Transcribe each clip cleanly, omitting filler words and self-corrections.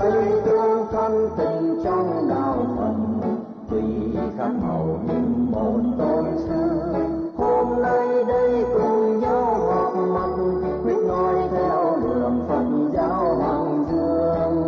nơi tương thân tình trong đạo Phật, tùy khác màu nhưng một tôn sư. Hôm nay đây cùng nhau họp mặt, quyết nói theo đường Phật giáo Hoàng Dương.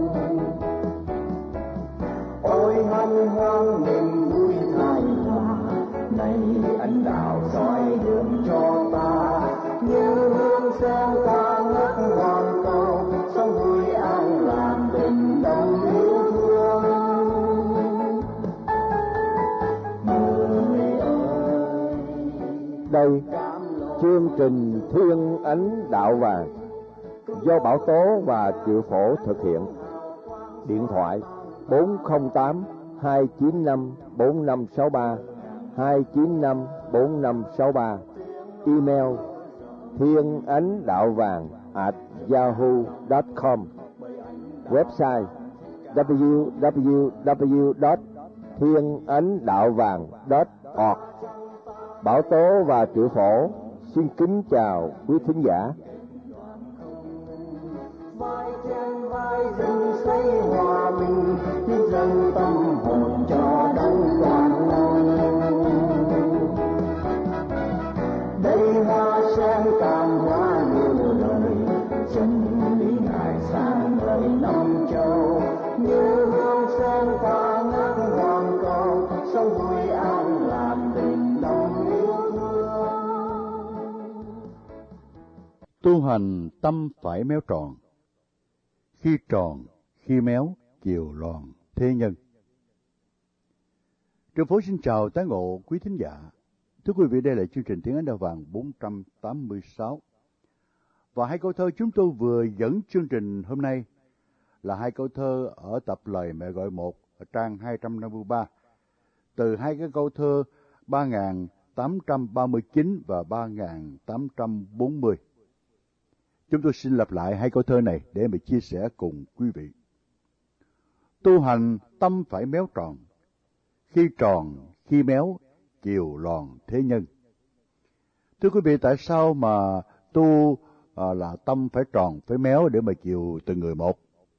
Ôi hân hoan niềm vui hài hòa, này ấn đạo soi đường cho ta, như hương sen ta ngất hoàn cầu, sống vui an lạc tình đồng yêu thương. Người ơi, đây chương trình Thiên Ánh Đạo Vàng do Bảo Tố và Triệu Phổ thực hiện. Điện thoại 408 295 4563 295 4563. Email thienanhdaovang@yahoo.com. Website www.thienanhdaovang.org. Bảo Tố và Triệu Phổ xin kính chào quý thính giả. vai trên vai dâng xây hòa bình, dâng tâm hồn cho đấng toàn năng. Đây hoa sen tàn hoa nhiều lời, chân lý ngài sáng ngời năm châu, như hương sen ta ngát hoàng cầu, sống vui an lạc tình đồng yêu thương. Tu hành tâm phải méo tròn, khi tròn, khi méo, chiều loòn, thế nhân. Trường Phổ xin chào tái ngộ quý thính giả. Thưa quý vị, đây là chương trình Tiếng Ánh Đạo Vàng 486. Và hai câu thơ chúng tôi vừa dẫn chương trình hôm nay là hai câu thơ ở tập Lời Mẹ Gọi Một ở trang 253. Từ hai cái câu thơ 3839 và 3840. Chúng tôi xin lặp lại hai câu thơ này để mà chia sẻ cùng quý vị. Tu hành tâm phải méo tròn, khi tròn, khi méo, chiều loòn thế nhân. Thưa quý vị, tại sao mà tu là tâm phải tròn, phải méo để mà chiều từng người một?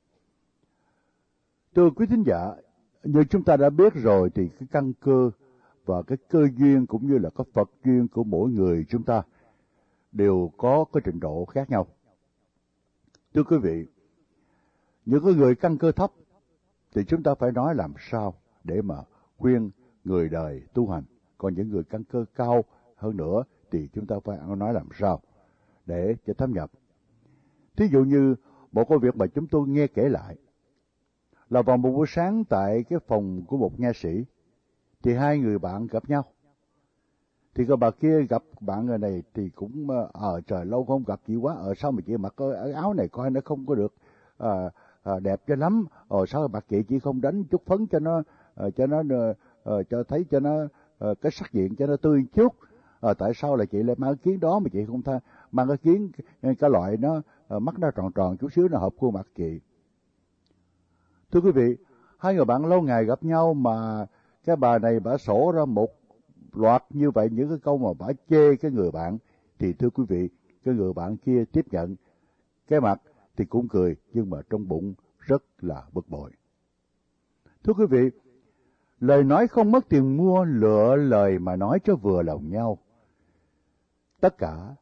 Thưa quý thính giả, như chúng ta đã biết rồi thì cái căn cơ và cái cơ duyên cũng như là cái Phật duyên của mỗi người chúng ta đều có cái trình độ khác nhau. Thưa quý vị, những cái người căn cơ thấp thì chúng ta phải nói làm sao để mà khuyên người đời tu hành. Còn những người căn cơ cao hơn nữa thì chúng ta phải nói làm sao để cho thâm nhập. Thí dụ như một cái việc mà chúng tôi nghe kể lại là vào một buổi sáng tại cái phòng của một nha sĩ thì hai người bạn gặp nhau. Thì cái bà kia gặp bạn người này thì cũng trời lâu không gặp chị quá, sao mà chị mặc cái áo này coi nó không có được đẹp cho lắm, sao bà chị không đánh chút phấn cho nó cho thấy cho nó cái sắc diện cho nó tươi chút, tại sao là chị lại mang cái kiến đó mà chị không mang cái kiến cái loại nó mắt nó tròn tròn chút xíu nó hợp khuôn mặt chị. Thưa quý vị, hai người bạn lâu ngày gặp nhau mà cái bà này bà sổ ra một loạt như vậy những cái câu mà bà chê cái người bạn, thì thưa quý vị, cái người bạn kia tiếp nhận cái mặt thì cũng cười nhưng mà trong bụng rất là bực bội. Thưa quý vị, lời nói không mất tiền mua, lựa lời mà nói cho vừa lòng nhau. Tất cả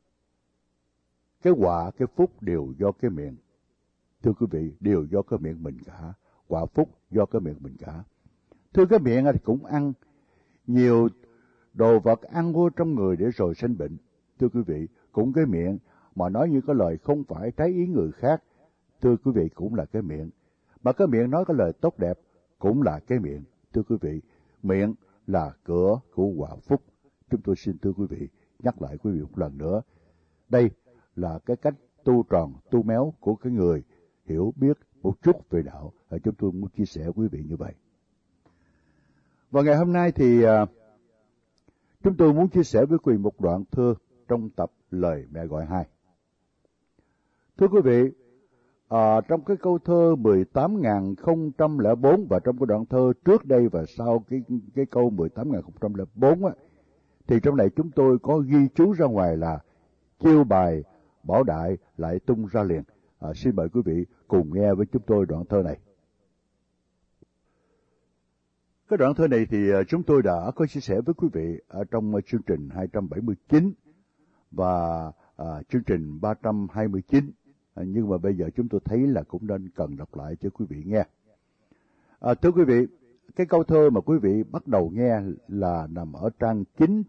cái họa cái phúc đều do cái miệng. Thưa quý vị, đều do cái miệng mình cả, quả phúc do cái miệng mình cả. Thưa, cái miệng thì cũng ăn nhiều đồ vật ăn vô trong người để rồi sinh bệnh. Thưa quý vị, cũng cái miệng mà nói những cái lời không phải trái ý người khác, thưa quý vị, cũng là cái miệng. Mà cái miệng nói cái lời tốt đẹp cũng là cái miệng. Thưa quý vị, miệng là cửa của quả phúc. Chúng tôi xin thưa quý vị, nhắc lại quý vị một lần nữa. Đây là cái cách tu tròn, tu méo của cái người hiểu biết một chút về đạo. Chúng tôi muốn chia sẻ với quý vị như vậy. Và ngày hôm nay thì chúng tôi muốn chia sẻ với quý vị một đoạn thơ trong tập Lời Mẹ Gọi 2. Thưa quý vị, trong cái câu thơ 18.004 và trong cái đoạn thơ trước đây và sau cái câu 18.004 á, thì trong này chúng tôi có ghi chú ra ngoài là chiêu bài bảo đại lại tung ra liền. Xin mời quý vị cùng nghe với chúng tôi đoạn thơ này. Cái đoạn thơ này thì chúng tôi đã có chia sẻ với quý vị ở trong chương trình 279 và chương trình 329. Nhưng mà bây giờ chúng tôi thấy là cũng nên cần đọc lại cho quý vị nghe. Thưa quý vị, cái câu thơ mà quý vị bắt đầu nghe là nằm ở trang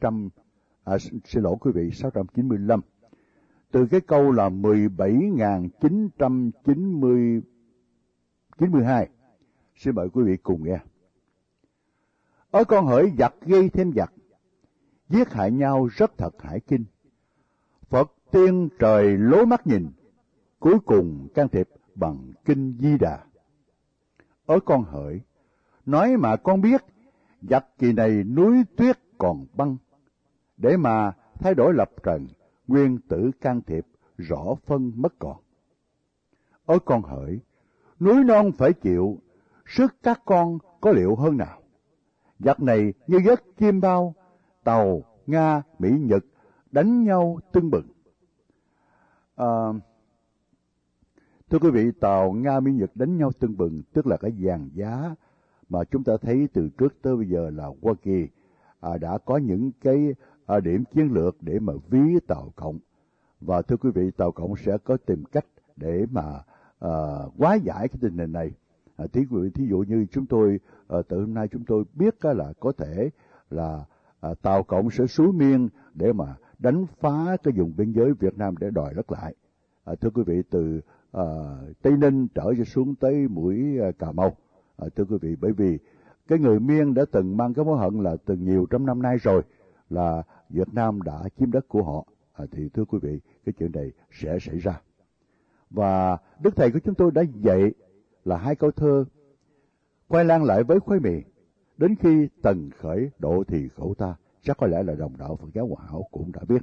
695. Từ cái câu là 17.992. Xin mời quý vị cùng nghe. Ở con hỡi giặc gây thêm giặc, giết hại nhau rất thật hãi kinh. Phật tiên trời lố mắt nhìn, cuối cùng can thiệp bằng kinh Di Đà. Ở con hỡi, nói mà con biết, giặc kỳ này núi tuyết còn băng, để mà thay đổi lập trần, nguyên tử can thiệp, rõ phân mất còn. Ở con hỡi, núi non phải chịu, sức các con có liệu hơn nào. Giặc này như giấc chim bao, Tàu, Nga, Mỹ, Nhật đánh nhau tưng bừng. Thưa quý vị, Tàu, Nga, Mỹ, Nhật đánh nhau tưng bừng, tức là cái dàn giá mà chúng ta thấy từ trước tới bây giờ là Hoa Kỳ đã có những cái điểm chiến lược để mà ví Tàu Cộng. Và thưa quý vị, Tàu Cộng sẽ có tìm cách để mà hóa giải cái tình hình này. Thí dụ như chúng tôi từ hôm nay chúng tôi biết là có thể là Tàu Cộng sẽ xúi miên để mà đánh phá cái vùng biên giới Việt Nam để đòi đất lại. Thưa quý vị, từ Tây Ninh trở xuống tới mũi Cà Mau. Thưa quý vị, bởi vì cái người Miên đã từng mang cái mối hận là từ nhiều trăm năm nay rồi là Việt Nam đã chiếm đất của họ. Thì thưa quý vị, cái chuyện này sẽ xảy ra. Và Đức Thầy của chúng tôi đã dạy là hai câu thơ: khoai lang lại với khoai mì, đến khi tần khởi độ thì khẩu ta. Chắc có lẽ là đồng đạo Phật giáo Hòa Hảo cũng đã biết.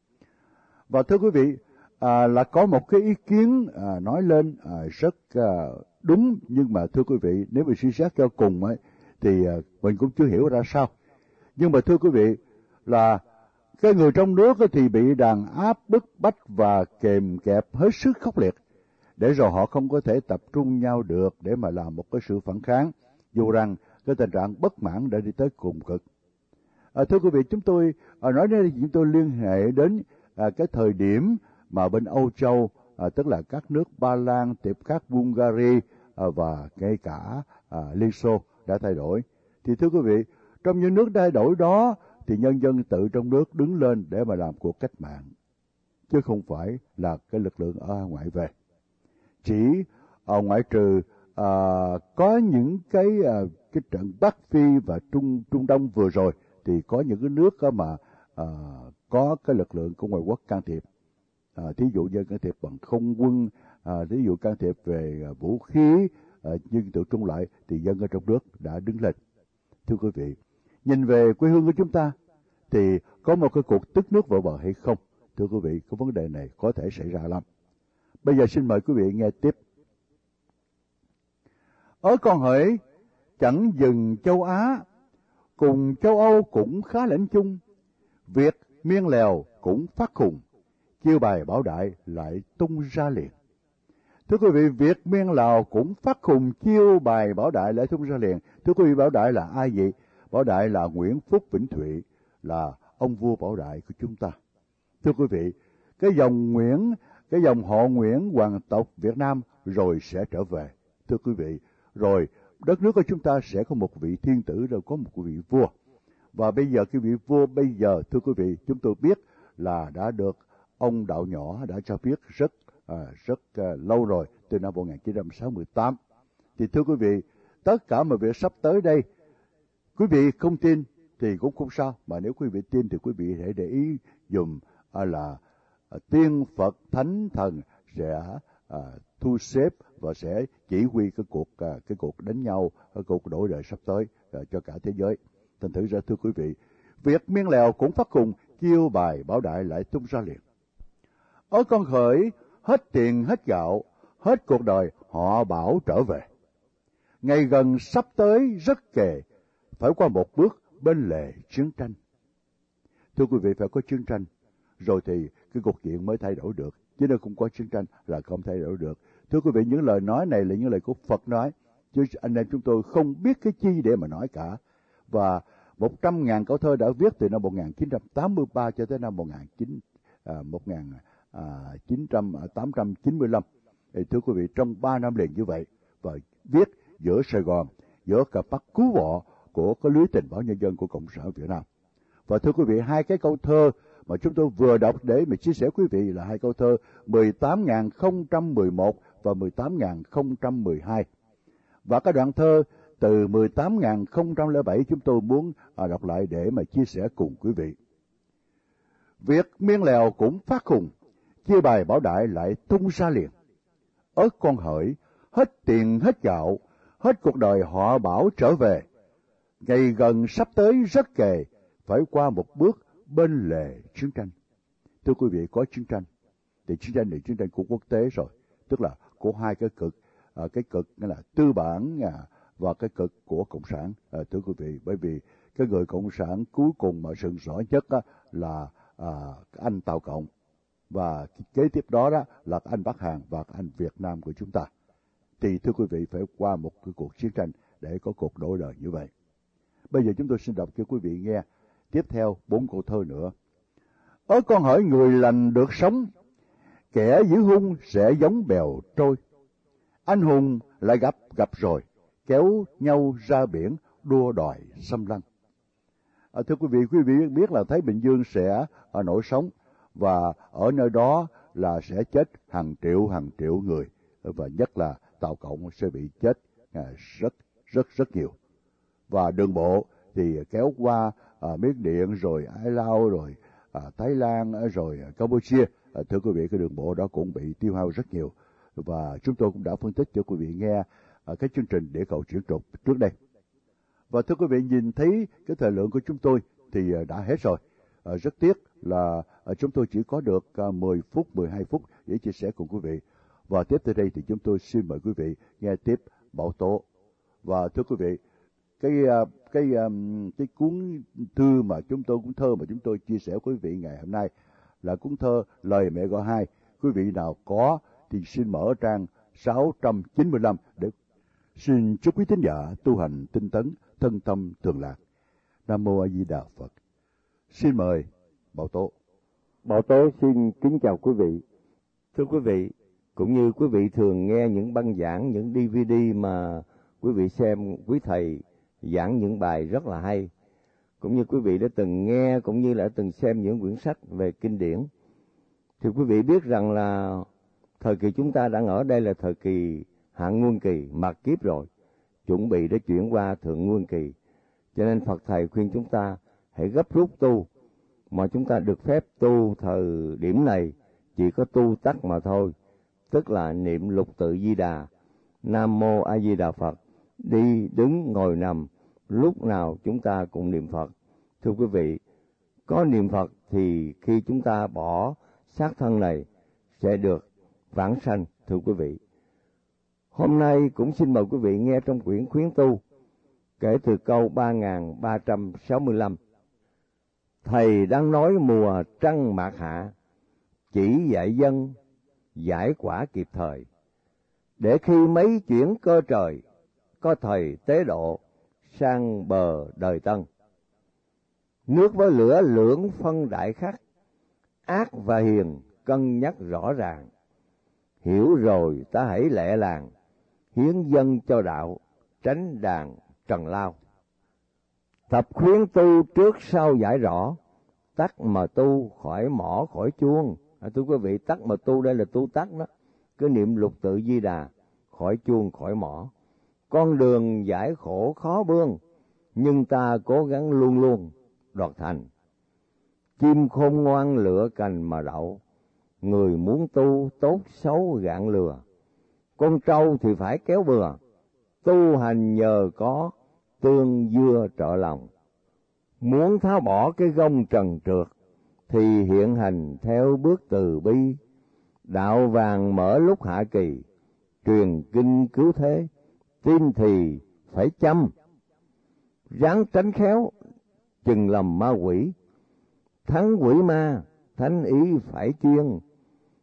Và thưa quý vị, là có một cái ý kiến nói lên rất đúng, nhưng mà thưa quý vị, nếu mà suy xét cho cùng ấy, thì mình cũng chưa hiểu ra sao. Nhưng mà thưa quý vị, là cái người trong nước thì bị đàn áp, bức bách và kềm kẹp hết sức khốc liệt, để rồi họ không có thể tập trung nhau được để mà làm một cái sự phản kháng, dù rằng cái tình trạng bất mãn đã đi tới cùng cực. Thưa quý vị, chúng tôi nói đến chúng tôi liên hệ đến cái thời điểm mà bên Âu Châu, tức là các nước Ba Lan, Tiệp Khắc, Bulgaria và ngay cả Liên Xô đã thay đổi. Thì thưa quý vị, trong những nước thay đổi đó thì nhân dân tự trong nước đứng lên để mà làm cuộc cách mạng, chứ không phải là cái lực lượng ở ngoại về. Chỉ ngoại trừ có những cái trận Bắc Phi và Trung Đông vừa rồi thì có những cái nước mà có cái lực lượng của ngoại quốc can thiệp. Thí dụ như can thiệp bằng không quân, thí dụ can thiệp về vũ khí, nhưng tự trung lại thì dân ở trong nước đã đứng lên. Thưa quý vị, nhìn về quê hương của chúng ta thì có một cái cuộc tức nước vỡ bờ hay không? Thưa quý vị, cái vấn đề này có thể xảy ra lắm. Bây giờ xin mời quý vị nghe tiếp. Ở con hỡi chẳng dừng châu Á, cùng châu Âu cũng khá lãnh chung, Việt miên lèo cũng phát khùng, chiêu bài Bảo Đại lại tung ra liền. Thưa quý vị, Việt miên Lào cũng phát khùng, chiêu bài Bảo Đại lại tung ra liền. Thưa quý vị, Bảo Đại là ai vậy? Bảo Đại là Nguyễn Phúc Vĩnh Thụy, là ông vua Bảo Đại của chúng ta. Thưa quý vị, cái dòng họ Nguyễn hoàng tộc Việt Nam rồi sẽ trở về. Thưa quý vị, rồi đất nước của chúng ta sẽ có một vị thiên tử, rồi có một vị vua. Và bây giờ cái vị vua bây giờ, thưa quý vị, chúng tôi biết là đã được ông Đạo Nhỏ đã cho biết rất lâu rồi, từ năm 1968. Thì thưa quý vị, tất cả mọi việc sắp tới đây, quý vị không tin thì cũng không sao, mà nếu quý vị tin thì quý vị hãy để ý dùm là tiên Phật Thánh Thần sẽ thu xếp và sẽ chỉ huy cái cuộc đánh nhau, cái cuộc đổi đời sắp tới cho cả thế giới. Thành thử ra thưa quý vị, Việt miên Lèo cũng phát cùng, chiêu bài Bảo Đại lại tung ra liền. Ở con khởi hết tiền hết gạo, hết cuộc đời họ bảo trở về. Ngày gần sắp tới rất kề, phải qua một bước bên lề chiến tranh. Thưa quý vị, phải có chiến tranh rồi thì cái cục diện mới thay đổi được, chứ nếu không có chiến tranh là không thay đổi được. Thưa quý vị, những lời nói này là những lời của Phật nói, chứ anh em chúng tôi không biết cái chi để mà nói cả. Và 100.000 câu thơ đã viết từ năm 1983 cho tới năm 1895. Thưa quý vị, trong 3 năm liền như vậy, và viết giữa Sài Gòn, giữa cặp mắt cứu bọ của cái lưới tình báo nhân dân của Cộng sản Việt Nam. Và thưa quý vị, hai cái câu thơ mà chúng tôi vừa đọc để mà chia sẻ quý vị là hai câu thơ 18.011 và 18.012. Và cái đoạn thơ từ 18.007 chúng tôi muốn đọc lại để mà chia sẻ cùng quý vị. Việc miên lèo cũng phát khùng, chia bài bảo đại lại tung ra liền. Ớt con hỡi, hết tiền hết gạo, hết cuộc đời họ bảo trở về. Ngày gần sắp tới rất kề, phải qua một bước bên lề chiến tranh. Thưa quý vị, có chiến tranh, thì chiến tranh này chiến tranh của quốc tế rồi, tức là của hai cái cực, cái cực là tư bản và cái cực của cộng sản. Thưa quý vị, bởi vì cái người cộng sản cuối cùng mà sừng sỏ nhất là anh Tàu Cộng, và kế tiếp đó là anh Bắc Hàn và anh Việt Nam của chúng ta. Thì thưa quý vị, phải qua một cái cuộc chiến tranh để có cuộc đổi đời như vậy. Bây giờ chúng tôi xin đọc cho quý vị nghe tiếp theo 4 câu thơ nữa. Ớ con hỡi người lành được sống, kẻ dữ hung sẽ giống bèo trôi. Anh hùng lại gặp rồi, kéo nhau ra biển đua đòi xâm lăng. Thưa quý vị biết là Thái Bình Dương sẽ nổi sóng, và ở nơi đó là sẽ chết hàng triệu người, và nhất là Tàu Cộng sẽ bị chết rất nhiều. Và đường bộ thì kéo qua Miến Điện, rồi Ái Lao, rồi Thái Lan, rồi Campuchia. Thưa quý vị, cái đường bộ đó cũng bị tiêu hao rất nhiều, và chúng tôi cũng đã phân tích cho quý vị nghe cái chương trình Địa Cầu Chuyển Trục trước đây. Và thưa quý vị, nhìn thấy cái thời lượng của chúng tôi thì đã hết rồi. Rất tiếc là chúng tôi chỉ có được 10 phút, 12 phút để chia sẻ cùng quý vị. Và tiếp tới đây thì chúng tôi xin mời quý vị nghe tiếp Bảo Tố. Và thưa quý vị, cái cuốn thư mà chúng tôi chia sẻ với quý vị ngày hôm nay là cuốn thơ Lời Mẹ Gọi Hai. Quý vị nào có thì xin mở trang 695 để xin chúc quý thính giả tu hành tinh tấn, thân tâm thường lạc. Nam Mô A Di Đà Phật. Xin mời Bảo Tố. Bảo Tố xin kính chào quý vị. Thưa quý vị, cũng như quý vị thường nghe những băng giảng, những DVD mà quý vị xem quý thầy giảng những bài rất là hay, cũng như quý vị đã từng nghe cũng như là từng xem những quyển sách về kinh điển, thì quý vị biết rằng là thời kỳ chúng ta đang ở đây là thời kỳ hạ nguyên kỳ, mạt kiếp rồi, chuẩn bị để chuyển qua thượng nguyên kỳ. Cho nên Phật thầy khuyên chúng ta hãy gấp rút tu, mà chúng ta được phép tu thời điểm này chỉ có tu tắc mà thôi, tức là niệm lục tự Di Đà, Nam Mô A Di Đà Phật, đi đứng ngồi nằm lúc nào chúng ta cũng niệm Phật. Thưa quý vị, có niệm Phật thì khi chúng ta bỏ xác thân này sẽ được vãng sanh. Thưa quý vị, hôm nay cũng xin mời quý vị nghe trong quyển Khuyến Tu, kể từ câu 3365. Thầy đang nói mùa trăng mạt hạ, chỉ dạy dân giải quả kịp thời, để khi mấy chuyển cơ trời, có thầy tế độ sang bờ đời tân. Nước với lửa lưỡng phân đại khắc, ác và hiền cân nhắc rõ ràng. Hiểu rồi ta hãy lẹ làng, hiến dân cho đạo, tránh đàn trần lao. Tập khuyến tu trước sau giải rõ, tắc mà tu khỏi mỏ khỏi chuông. Thưa quý vị, tắc mà tu đây là tu tắc đó, cứ niệm lục tự Di Đà, khỏi chuông khỏi mỏ. Con đường giải khổ khó bươn, nhưng ta cố gắng luôn luôn đoạt thành. Chim khôn ngoan lựa cành mà đậu, người muốn tu tốt xấu gạn lừa. Con trâu thì phải kéo bừa, tu hành nhờ có tương dưa trợ lòng. Muốn tháo bỏ cái gông trần trượt, thì hiện hành theo bước từ bi. Đạo vàng mở lúc hạ kỳ, truyền kinh cứu thế, tin thì phải chăm. Ráng tránh khéo, chừng lầm ma quỷ, thắng quỷ ma, thánh ý phải chuyên.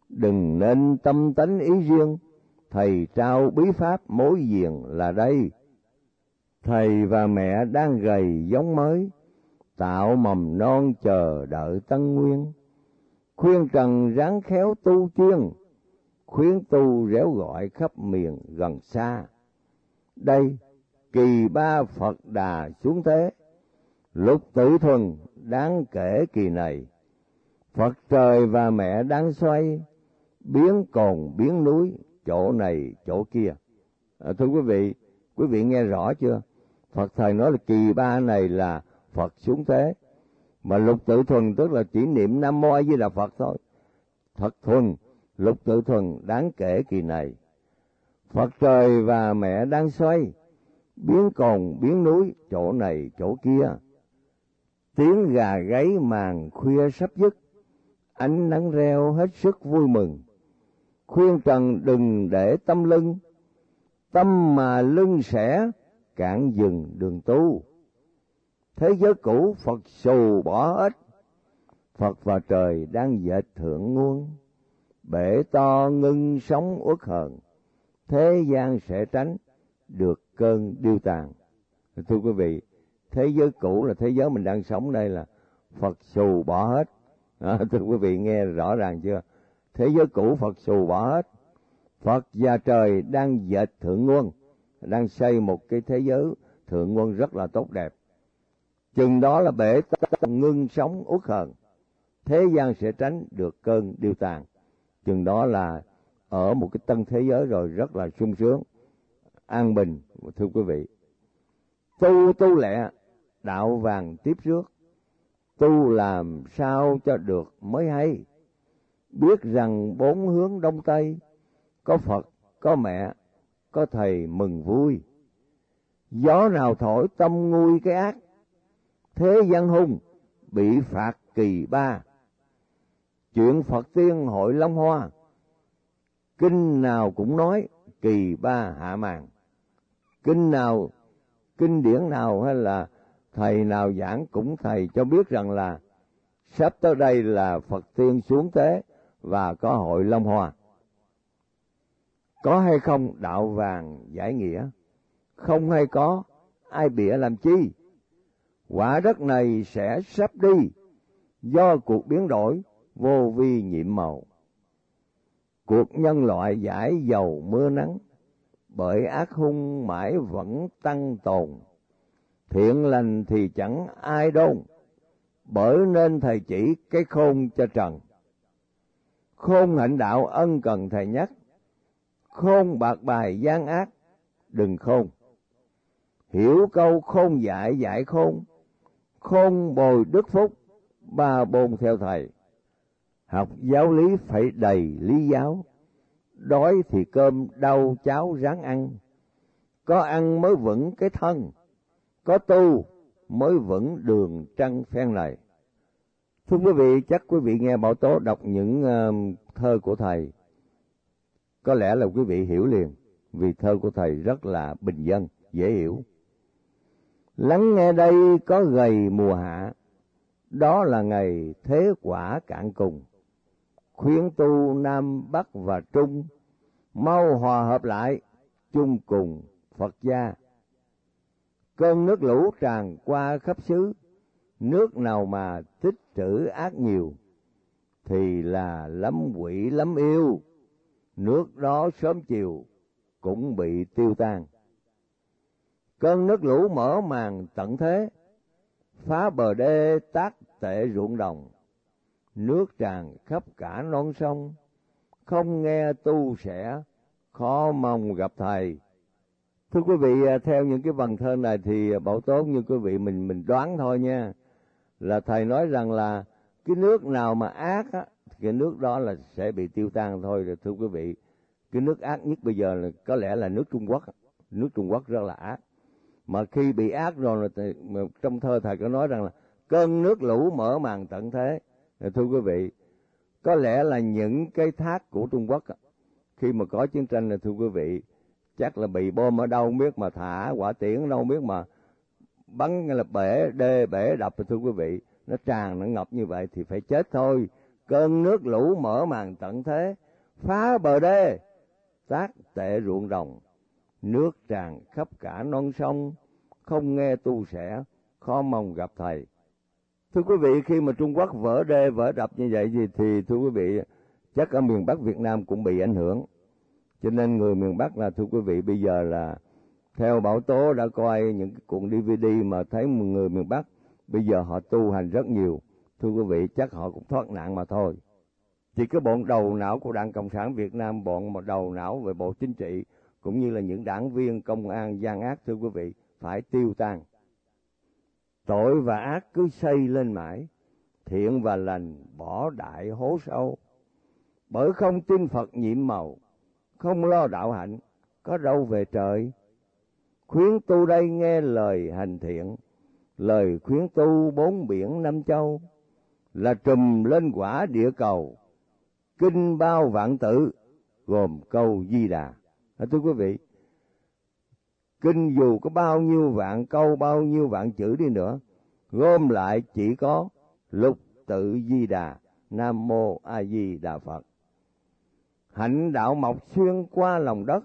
Đừng nên tâm tánh ý riêng, thầy trao bí pháp mối diền là đây. Thầy và mẹ đang gầy giống mới, tạo mầm non chờ đợi tân nguyên. Khuyên trần ráng khéo tu chuyên, khuyến tu réo gọi khắp miền gần xa. Đây kỳ ba Phật Đà xuống thế, Lục Tự Thuần đáng kể kỳ này. Phật trời và mẹ đang xoay, biến cồn biến núi, chỗ này chỗ kia. Thưa quý vị nghe rõ chưa? Phật thầy nói là kỳ ba này là Phật xuống thế, mà Lục Tự Thuần tức là chỉ niệm Nam Mô A Di Đà Phật thôi. Thật thuần, Lục Tự Thuần đáng kể kỳ này. Phật trời và mẹ đang xoay, biến cồn biến núi, chỗ này chỗ kia. Tiếng gà gáy màn khuya sắp dứt, ánh nắng reo hết sức vui mừng. Khuyên trần đừng để tâm lưng, tâm mà lưng sẽ cản dừng đường tu. Thế giới cũ Phật xù bỏ hết, Phật và trời đang dệt thượng nguồn. Bể to ngưng sóng uất hờn, thế gian sẽ tránh được cơn điêu tàn. Thưa quý vị, thế giới cũ là thế giới mình đang sống đây là Phật xù bỏ hết. Thưa quý vị nghe rõ ràng chưa? Thế giới cũ Phật xù bỏ hết, Phật và trời đang dệt thượng nguồn, đang xây một cái thế giới thượng nguồn rất là tốt đẹp. Chừng đó là bể ngưng sóng uất hờn, thế gian sẽ tránh được cơn điêu tàn. Chừng đó là ở một cái tân thế giới rồi, rất là sung sướng, an bình. Thưa quý vị, tu lẹ, đạo vàng tiếp rước, tu làm sao cho được mới hay. Biết rằng bốn hướng đông tây, có Phật, có mẹ, có thầy mừng vui. Gió nào thổi tâm nguôi cái ác, thế gian hung bị phạt kỳ ba. Chuyện Phật tiên hội Long Hoa, kinh nào cũng nói kỳ ba hạ màn. Kinh nào, kinh điển nào hay là thầy nào giảng cũng thầy cho biết rằng là sắp tới đây là Phật tiên xuống thế và có hội Long Hoa. Có hay không đạo vàng giải nghĩa, không hay có ai bịa làm chi. Quả đất này sẽ sắp đi, do cuộc biến đổi vô vi nhiệm màu. Cuộc nhân loại giải dầu mưa nắng, bởi ác hung mãi vẫn tăng tồn. Thiện lành thì chẳng ai đôn, bởi nên thầy chỉ cái khôn cho trần. Khôn hạnh đạo ân cần thầy nhắc, khôn bạc bài gian ác đừng khôn. Hiểu câu khôn dạy dạy khôn, khôn bồi đức phúc ba bôn theo thầy. Học giáo lý phải đầy lý giáo, đói thì cơm đau cháo ráng ăn. Có ăn mới vững cái thân, có tu mới vững đường trăng phen này. Thưa quý vị, chắc quý vị nghe Bảo Tố đọc những thơ của thầy, có lẽ là quý vị hiểu liền, vì thơ của thầy rất là bình dân, dễ hiểu. Lắng nghe đây có gầy mùa hạ, đó là ngày thế quả cạn cùng. Khuyến tu Nam Bắc và Trung, mau hòa hợp lại, chung cùng Phật gia. Cơn nước lũ tràn qua khắp xứ, nước nào mà tích trữ ác nhiều, thì là lắm quỷ lắm yêu, nước đó sớm chiều cũng bị tiêu tan. Cơn nước lũ mở màn tận thế, phá bờ đê tác tệ ruộng đồng. Nước tràn khắp cả non sông, không nghe tu sẽ khó mong gặp thầy. Thưa quý vị, theo những cái vần thơ này thì Bảo Tố như quý vị mình đoán thôi nha, là thầy nói rằng là cái nước nào mà ác á, cái nước đó là sẽ bị tiêu tan thôi. Rồi thưa quý vị, cái nước ác nhất bây giờ là có lẽ là nước Trung Quốc. Nước Trung Quốc rất là ác, mà khi bị ác rồi thì, trong thơ thầy có nói rằng là cơn nước lũ mở màn tận thế. Thưa quý vị, có lẽ là những cái thác của Trung Quốc khi mà có chiến tranh là thưa quý vị, chắc là bị bom ở đâu không biết, mà thả hỏa tiễn ở đâu không biết, mà bắn là bể đê bể đập. Thưa quý vị, nó tràn nó ngập như vậy thì phải chết thôi, cơn nước lũ mở màn tận thế, phá bờ đê, tác tệ ruộng đồng, nước tràn khắp cả non sông, không nghe tu sẻ, khó mong gặp thầy. Thưa quý vị, khi mà Trung Quốc vỡ đê vỡ đập như vậy thì thưa quý vị, chắc ở miền Bắc Việt Nam cũng bị ảnh hưởng. Cho nên người miền Bắc là thưa quý vị, bây giờ là theo Bảo Tố đã coi những cái cuộn DVD mà thấy người miền Bắc bây giờ họ tu hành rất nhiều. Thưa quý vị, chắc họ cũng thoát nạn mà thôi. Thì cái bọn đầu não của Đảng Cộng sản Việt Nam, bọn đầu não về Bộ Chính trị, cũng như là những đảng viên công an gian ác, thưa quý vị, phải tiêu tan. Tội và ác cứ xây lên mãi, thiện và lành bỏ đại hố sâu. Bởi không tin Phật nhiệm màu, không lo đạo hạnh, có đâu về trời. Khuyến tu đây nghe lời hành thiện, lời khuyến tu bốn biển năm châu, là trùm lên quả địa cầu, kinh bao vạn tự, gồm câu Di Đà. Thưa quý vị, kinh dù có bao nhiêu vạn câu, bao nhiêu vạn chữ đi nữa, gom lại chỉ có lục tự Di Đà, Nam Mô A Di Đà Phật. Hạnh đạo mọc xuyên qua lòng đất,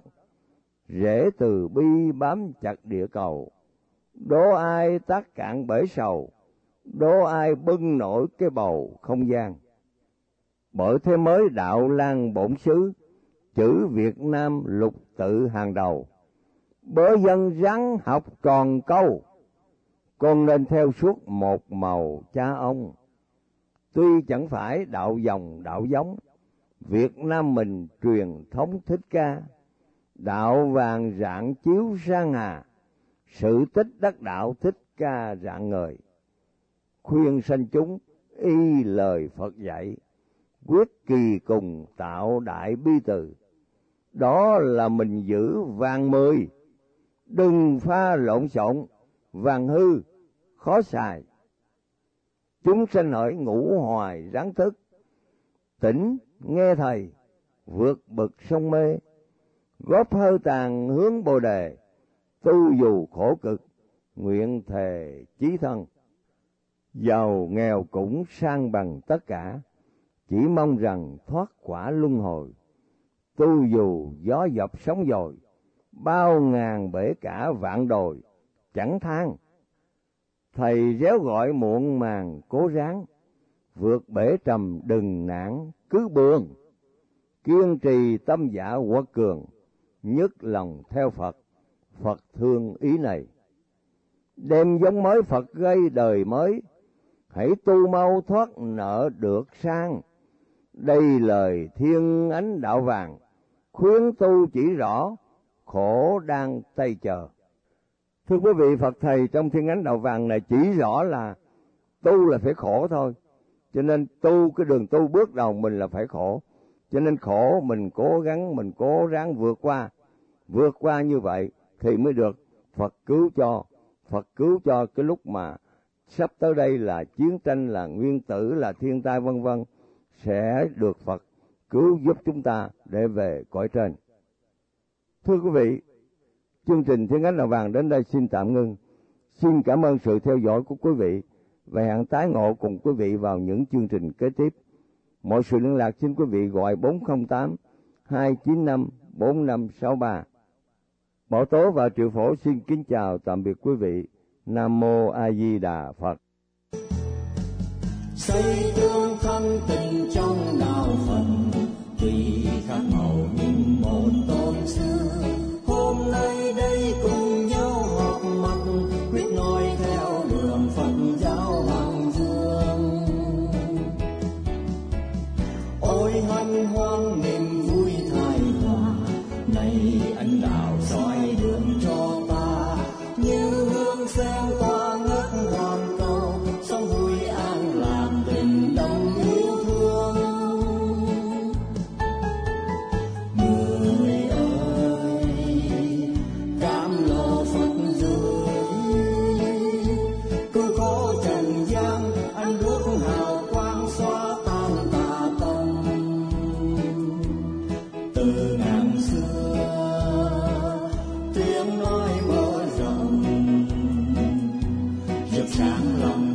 rễ từ bi bám chặt địa cầu. Đố ai tát cạn bể sầu, đố ai bưng nổi cái bầu không gian. Bởi thế mới đạo lan bổn xứ, chữ Việt Nam lục tự hàng đầu. Bớ dân rắn học tròn câu, con nên theo suốt một màu cha ông. Tuy chẳng phải đạo dòng đạo giống, Việt Nam mình truyền thống Thích Ca. Đạo vàng rạng chiếu sang hà, sự tích đắc đạo Thích Ca rạng ngời. Khuyên sanh chúng y lời Phật dạy, quyết kỳ cùng tạo đại bi từ. Đó là mình giữ vàng 10, đừng pha lộn xộn, vàng hư khó xài. Chúng sanh hỡi ngủ hoài ráng thức, tỉnh nghe thầy vượt bực sông mê. Góp hơi tàn hướng Bồ Đề, tu dù khổ cực, nguyện thề chí thân. Giàu nghèo cũng sang bằng tất cả, chỉ mong rằng thoát quả luân hồi. Tu dù gió dập sóng dồi, bao ngàn bể cả vạn đồi, chẳng than. Thầy réo gọi muộn màng cố ráng, vượt bể trầm đừng nản cứ bươn. Kiên trì tâm dạ quật cường, nhất lòng theo Phật, Phật thương ý này. Đem giống mới Phật gây đời mới, hãy tu mau thoát nợ được sang. Đây lời thiên ánh đạo vàng, khuyến tu chỉ rõ, khổ đang tay chờ. Thưa quý vị, Phật Thầy trong thiên ánh đạo vàng này chỉ rõ là tu là phải khổ thôi. Cho nên tu, cái đường tu bước đầu mình là phải khổ. Cho nên khổ mình cố gắng, mình cố ráng vượt qua như vậy thì mới được Phật cứu cho. Phật cứu cho cái lúc mà sắp tới đây là chiến tranh, là nguyên tử, là thiên tai vân vân, sẽ được Phật cứu giúp chúng ta để về cõi trên. Thưa quý vị, chương trình Thiên Ánh Đạo Vàng đến đây xin tạm ngưng. Xin cảm ơn sự theo dõi của quý vị và hẹn tái ngộ cùng quý vị vào những chương trình kế tiếp. Mọi sự liên lạc xin quý vị gọi 408 295 4563. Bảo Tố và Triệu Phổ xin kính chào tạm biệt quý vị. Nam Mô A Di Đà Phật. Xây tương thân tình trong đạo Phật, tùy khác màu nhưng một tôn sư. Hôm nay đây cùng nhau học mặt, quyết nói theo đường Phật giáo Hoàng Dương. Ôi hân hoan niềm vui thái hòa, này anh đạo soi đường cho ta, như hương sen tỏa ngất hoàn cầu, sống vui an lạc tình đồng yêu thương. Người ơi, cam lộ Phật dưới, cứu khổ trần gian, anh bước hào quang xóa tan tà tông. Từ ngàn xưa tiếng nói mở rộng, rực sáng lòng